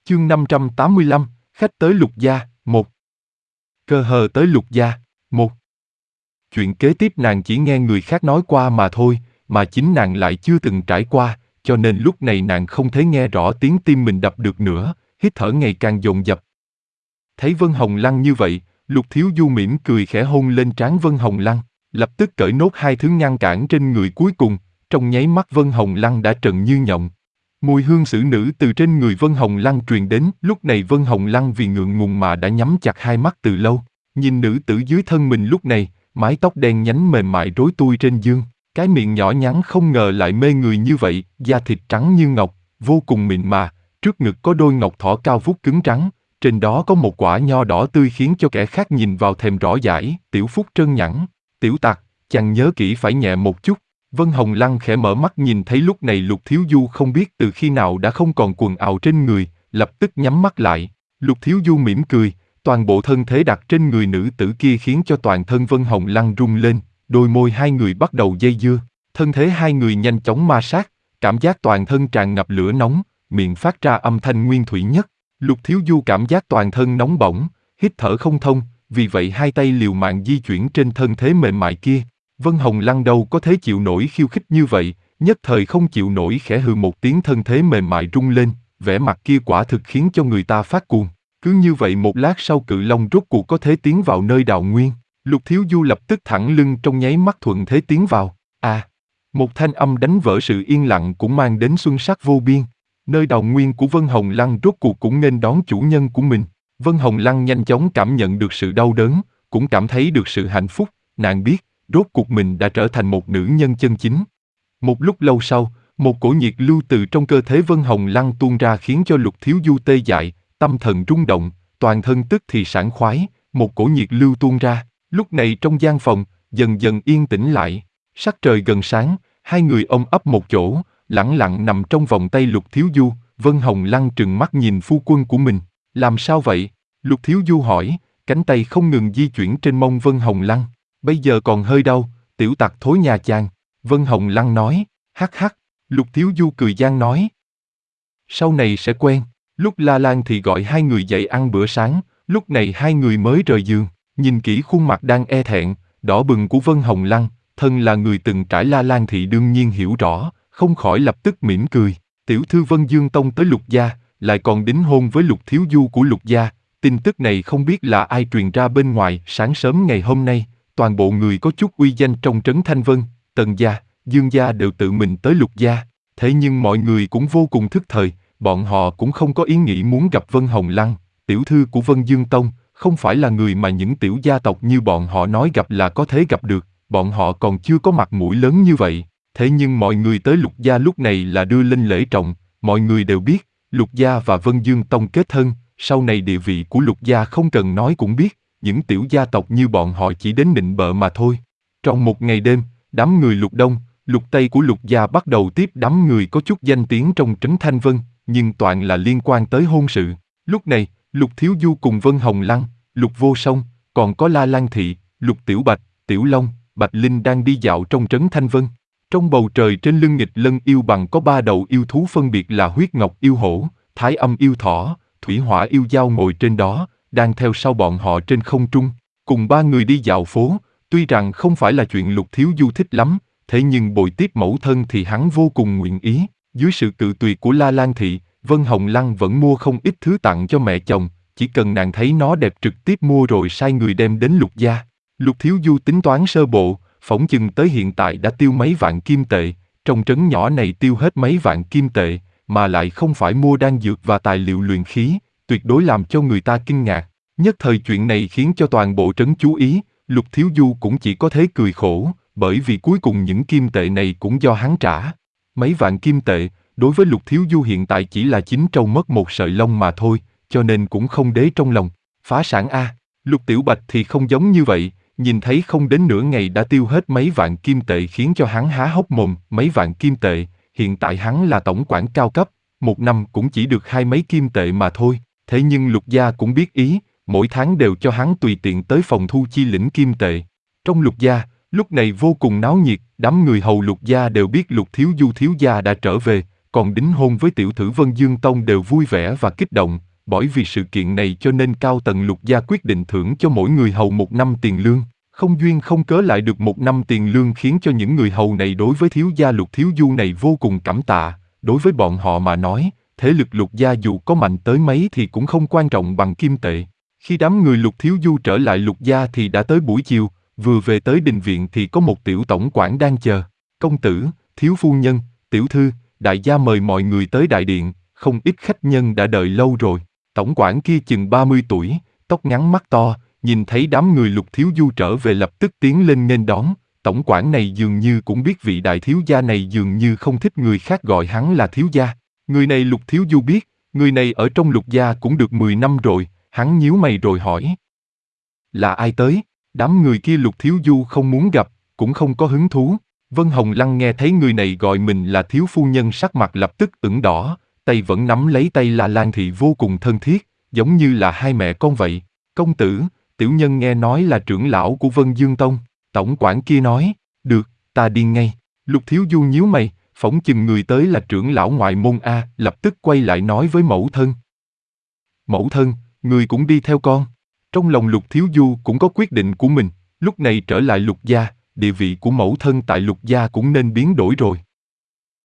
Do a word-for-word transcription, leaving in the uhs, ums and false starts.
Chương năm trăm tám mươi lăm, khách tới Lục gia, một. Cơ hờ tới Lục gia, một. Chuyện kế tiếp nàng chỉ nghe người khác nói qua mà thôi, mà chính nàng lại chưa từng trải qua, cho nên lúc này nàng không thể nghe rõ tiếng tim mình đập được nữa, hít thở ngày càng dồn dập. Thấy Vân Hồng Lăng như vậy, Lục Thiếu Du mỉm cười khẽ hôn lên trán Vân Hồng Lăng, lập tức cởi nốt hai thứ ngăn cản trên người cuối cùng, trong nháy mắt Vân Hồng Lăng đã trần như nhộng. Mùi hương xử nữ từ trên người Vân Hồng Lăng truyền đến, lúc này Vân Hồng Lăng vì ngượng ngùng mà đã nhắm chặt hai mắt từ lâu, nhìn nữ tử dưới thân mình lúc này, mái tóc đen nhánh mềm mại rối tui trên giường, cái miệng nhỏ nhắn không ngờ lại mê người như vậy, da thịt trắng như ngọc, vô cùng mịn mà, trước ngực có đôi ngọc thỏ cao vút cứng trắng, trên đó có một quả nho đỏ tươi khiến cho kẻ khác nhìn vào thèm rõ dãi, tiểu phúc trơn nhẵn, tiểu tặc, chàng nhớ kỹ phải nhẹ một chút. Vân Hồng Lăng khẽ mở mắt nhìn thấy lúc này Lục Thiếu Du không biết từ khi nào đã không còn quần áo trên người, lập tức nhắm mắt lại. Lục Thiếu Du mỉm cười, toàn bộ thân thế đặt trên người nữ tử kia khiến cho toàn thân Vân Hồng Lăng rung lên, đôi môi hai người bắt đầu dây dưa, thân thế hai người nhanh chóng ma sát, cảm giác toàn thân tràn ngập lửa nóng, miệng phát ra âm thanh nguyên thủy nhất. Lục Thiếu Du cảm giác toàn thân nóng bỏng, hít thở không thông, vì vậy hai tay liều mạng di chuyển trên thân thế mềm mại kia. Vân Hồng Lăng đâu có thể chịu nổi khiêu khích như vậy, nhất thời không chịu nổi khẽ hừ một tiếng, thân thế mềm mại rung lên, vẻ mặt kia quả thực khiến cho người ta phát cuồng. Cứ như vậy một lát sau cự long rốt cuộc có thể tiến vào nơi đào nguyên, Lục Thiếu Du lập tức thẳng lưng trong nháy mắt thuận thế tiến vào. À, một thanh âm đánh vỡ sự yên lặng cũng mang đến xuân sắc vô biên. Nơi đào nguyên của Vân Hồng Lăng rốt cuộc cũng nghênh đón chủ nhân của mình. Vân Hồng Lăng nhanh chóng cảm nhận được sự đau đớn, cũng cảm thấy được sự hạnh phúc, nàng biết, rốt cuộc mình đã trở thành một nữ nhân chân chính. Một lúc lâu sau, một cổ nhiệt lưu từ trong cơ thể Vân Hồng Lăng tuôn ra khiến cho Lục Thiếu Du tê dại, tâm thần rung động, toàn thân tức thì sảng khoái, một cổ nhiệt lưu tuôn ra. Lúc này trong gian phòng, dần dần yên tĩnh lại, sắc trời gần sáng, hai người ôm ấp một chỗ, lẳng lặng nằm trong vòng tay Lục Thiếu Du. Vân Hồng Lăng trừng mắt nhìn phu quân của mình, làm sao vậy? Lục Thiếu Du hỏi, cánh tay không ngừng di chuyển trên mông Vân Hồng Lăng. Bây giờ còn hơi đau, tiểu tặc thối nhà chàng. Vân Hồng Lăng nói, hắc hắc. Lục Thiếu Du cười gian nói, sau này sẽ quen. Lúc La Lan thì gọi hai người dậy ăn bữa sáng, lúc này hai người mới rời giường, nhìn kỹ khuôn mặt đang e thẹn, đỏ bừng của Vân Hồng Lăng, thân là người từng trải La Lan thì đương nhiên hiểu rõ, không khỏi lập tức mỉm cười. Tiểu thư Vân Dương Tông tới Lục gia, lại còn đính hôn với Lục Thiếu Du của Lục gia, tin tức này không biết là ai truyền ra bên ngoài. Sáng sớm ngày hôm nay, toàn bộ người có chút uy danh trong trấn Thanh Vân, Tần gia, Dương gia đều tự mình tới Lục gia, thế nhưng mọi người cũng vô cùng thức thời, bọn họ cũng không có ý nghĩ muốn gặp Vân Hồng Lăng, tiểu thư của Vân Dương Tông, không phải là người mà những tiểu gia tộc như bọn họ nói gặp là có thể gặp được, bọn họ còn chưa có mặt mũi lớn như vậy. Thế nhưng mọi người tới Lục gia lúc này là đưa lên lễ trọng, mọi người đều biết, Lục gia và Vân Dương Tông kết thân, sau này địa vị của Lục gia không cần nói cũng biết, những tiểu gia tộc như bọn họ chỉ đến nịnh bợ mà thôi. Trong một ngày đêm, đám người Lục Đông, Lục Tây của Lục gia bắt đầu tiếp đám người có chút danh tiếng trong trấn Thanh Vân, nhưng toàn là liên quan tới hôn sự. Lúc này, Lục Thiếu Du cùng Vân Hồng Lăng, Lục Vô Song, còn có La Lan Thị, Lục Tiểu Bạch, Tiểu Long, Bạch Linh đang đi dạo trong trấn Thanh Vân. Trong bầu trời trên lưng nghịch lân yêu bằng có ba đầu yêu thú phân biệt là huyết ngọc yêu hổ, thái âm yêu thỏ, thủy hỏa yêu dao ngồi trên đó, đang theo sau bọn họ trên không trung, cùng ba người đi dạo phố. Tuy rằng không phải là chuyện Lục Thiếu Du thích lắm, thế nhưng bồi tiếp mẫu thân thì hắn vô cùng nguyện ý. Dưới sự cự tuyệt của La Lan Thị, Vân Hồng Lăng vẫn mua không ít thứ tặng cho mẹ chồng, chỉ cần nàng thấy nó đẹp trực tiếp mua rồi sai người đem đến Lục gia. Lục Thiếu Du tính toán sơ bộ, phỏng chừng tới hiện tại đã tiêu mấy vạn kim tệ, trong trấn nhỏ này tiêu hết mấy vạn kim tệ, mà lại không phải mua đan dược và tài liệu luyện khí, tuyệt đối làm cho người ta kinh ngạc. Nhất thời chuyện này khiến cho toàn bộ trấn chú ý, Lục Thiếu Du cũng chỉ có thế cười khổ, bởi vì cuối cùng những kim tệ này cũng do hắn trả. Mấy vạn kim tệ, đối với Lục Thiếu Du hiện tại chỉ là chín trâu mất một sợi lông mà thôi, cho nên cũng không đế trong lòng. Phá sản a. Lục Tiểu Bạch thì không giống như vậy, nhìn thấy không đến nửa ngày đã tiêu hết mấy vạn kim tệ khiến cho hắn há hốc mồm. Mấy vạn kim tệ, hiện tại hắn là tổng quản cao cấp, một năm cũng chỉ được hai mấy kim tệ mà thôi. Thế nhưng Lục gia cũng biết ý, mỗi tháng đều cho hắn tùy tiện tới phòng thu chi lĩnh kim tệ. Trong Lục gia, lúc này vô cùng náo nhiệt, đám người hầu Lục gia đều biết Lục Thiếu Du thiếu gia đã trở về, còn đính hôn với tiểu thử Vân Dương Tông đều vui vẻ và kích động, bởi vì sự kiện này cho nên cao tầng Lục gia quyết định thưởng cho mỗi người hầu một năm tiền lương. Không duyên không cớ lại được một năm tiền lương khiến cho những người hầu này đối với thiếu gia Lục Thiếu Du này vô cùng cảm tạ. Đối với bọn họ mà nói, thế lực Lục gia dù có mạnh tới mấy thì cũng không quan trọng bằng kim tệ. Khi đám người Lục Thiếu Du trở lại Lục gia thì đã tới buổi chiều, vừa về tới đình viện thì có một tiểu tổng quản đang chờ. Công tử, thiếu phu nhân, tiểu thư, đại gia mời mọi người tới đại điện, không ít khách nhân đã đợi lâu rồi. Tổng quản kia chừng ba mươi tuổi, tóc ngắn mắt to, nhìn thấy đám người Lục Thiếu Du trở về lập tức tiến lên nghênh đón. Tổng quản này dường như cũng biết vị đại thiếu gia này dường như không thích người khác gọi hắn là thiếu gia. Người này Lục Thiếu Du biết, người này ở trong Lục gia cũng được mười năm rồi, hắn nhíu mày rồi hỏi. Là ai tới? Đám người kia Lục Thiếu Du không muốn gặp, cũng không có hứng thú. Vân Hồng Lăng nghe thấy người này gọi mình là thiếu phu nhân sắc mặt lập tức ửng đỏ, tay vẫn nắm lấy tay La Lan Thị vô cùng thân thiết, giống như là hai mẹ con vậy. Công tử, tiểu nhân nghe nói là trưởng lão của Vân Dương Tông. Tổng quản kia nói, được, ta đi ngay. Lục Thiếu Du nhíu mày, phỏng chừng người tới là trưởng lão ngoại môn A, lập tức quay lại nói với mẫu thân. Mẫu thân, người cũng đi theo con. Trong lòng Lục Thiếu Du cũng có quyết định của mình, lúc này trở lại Lục gia, địa vị của mẫu thân tại Lục gia cũng nên biến đổi rồi.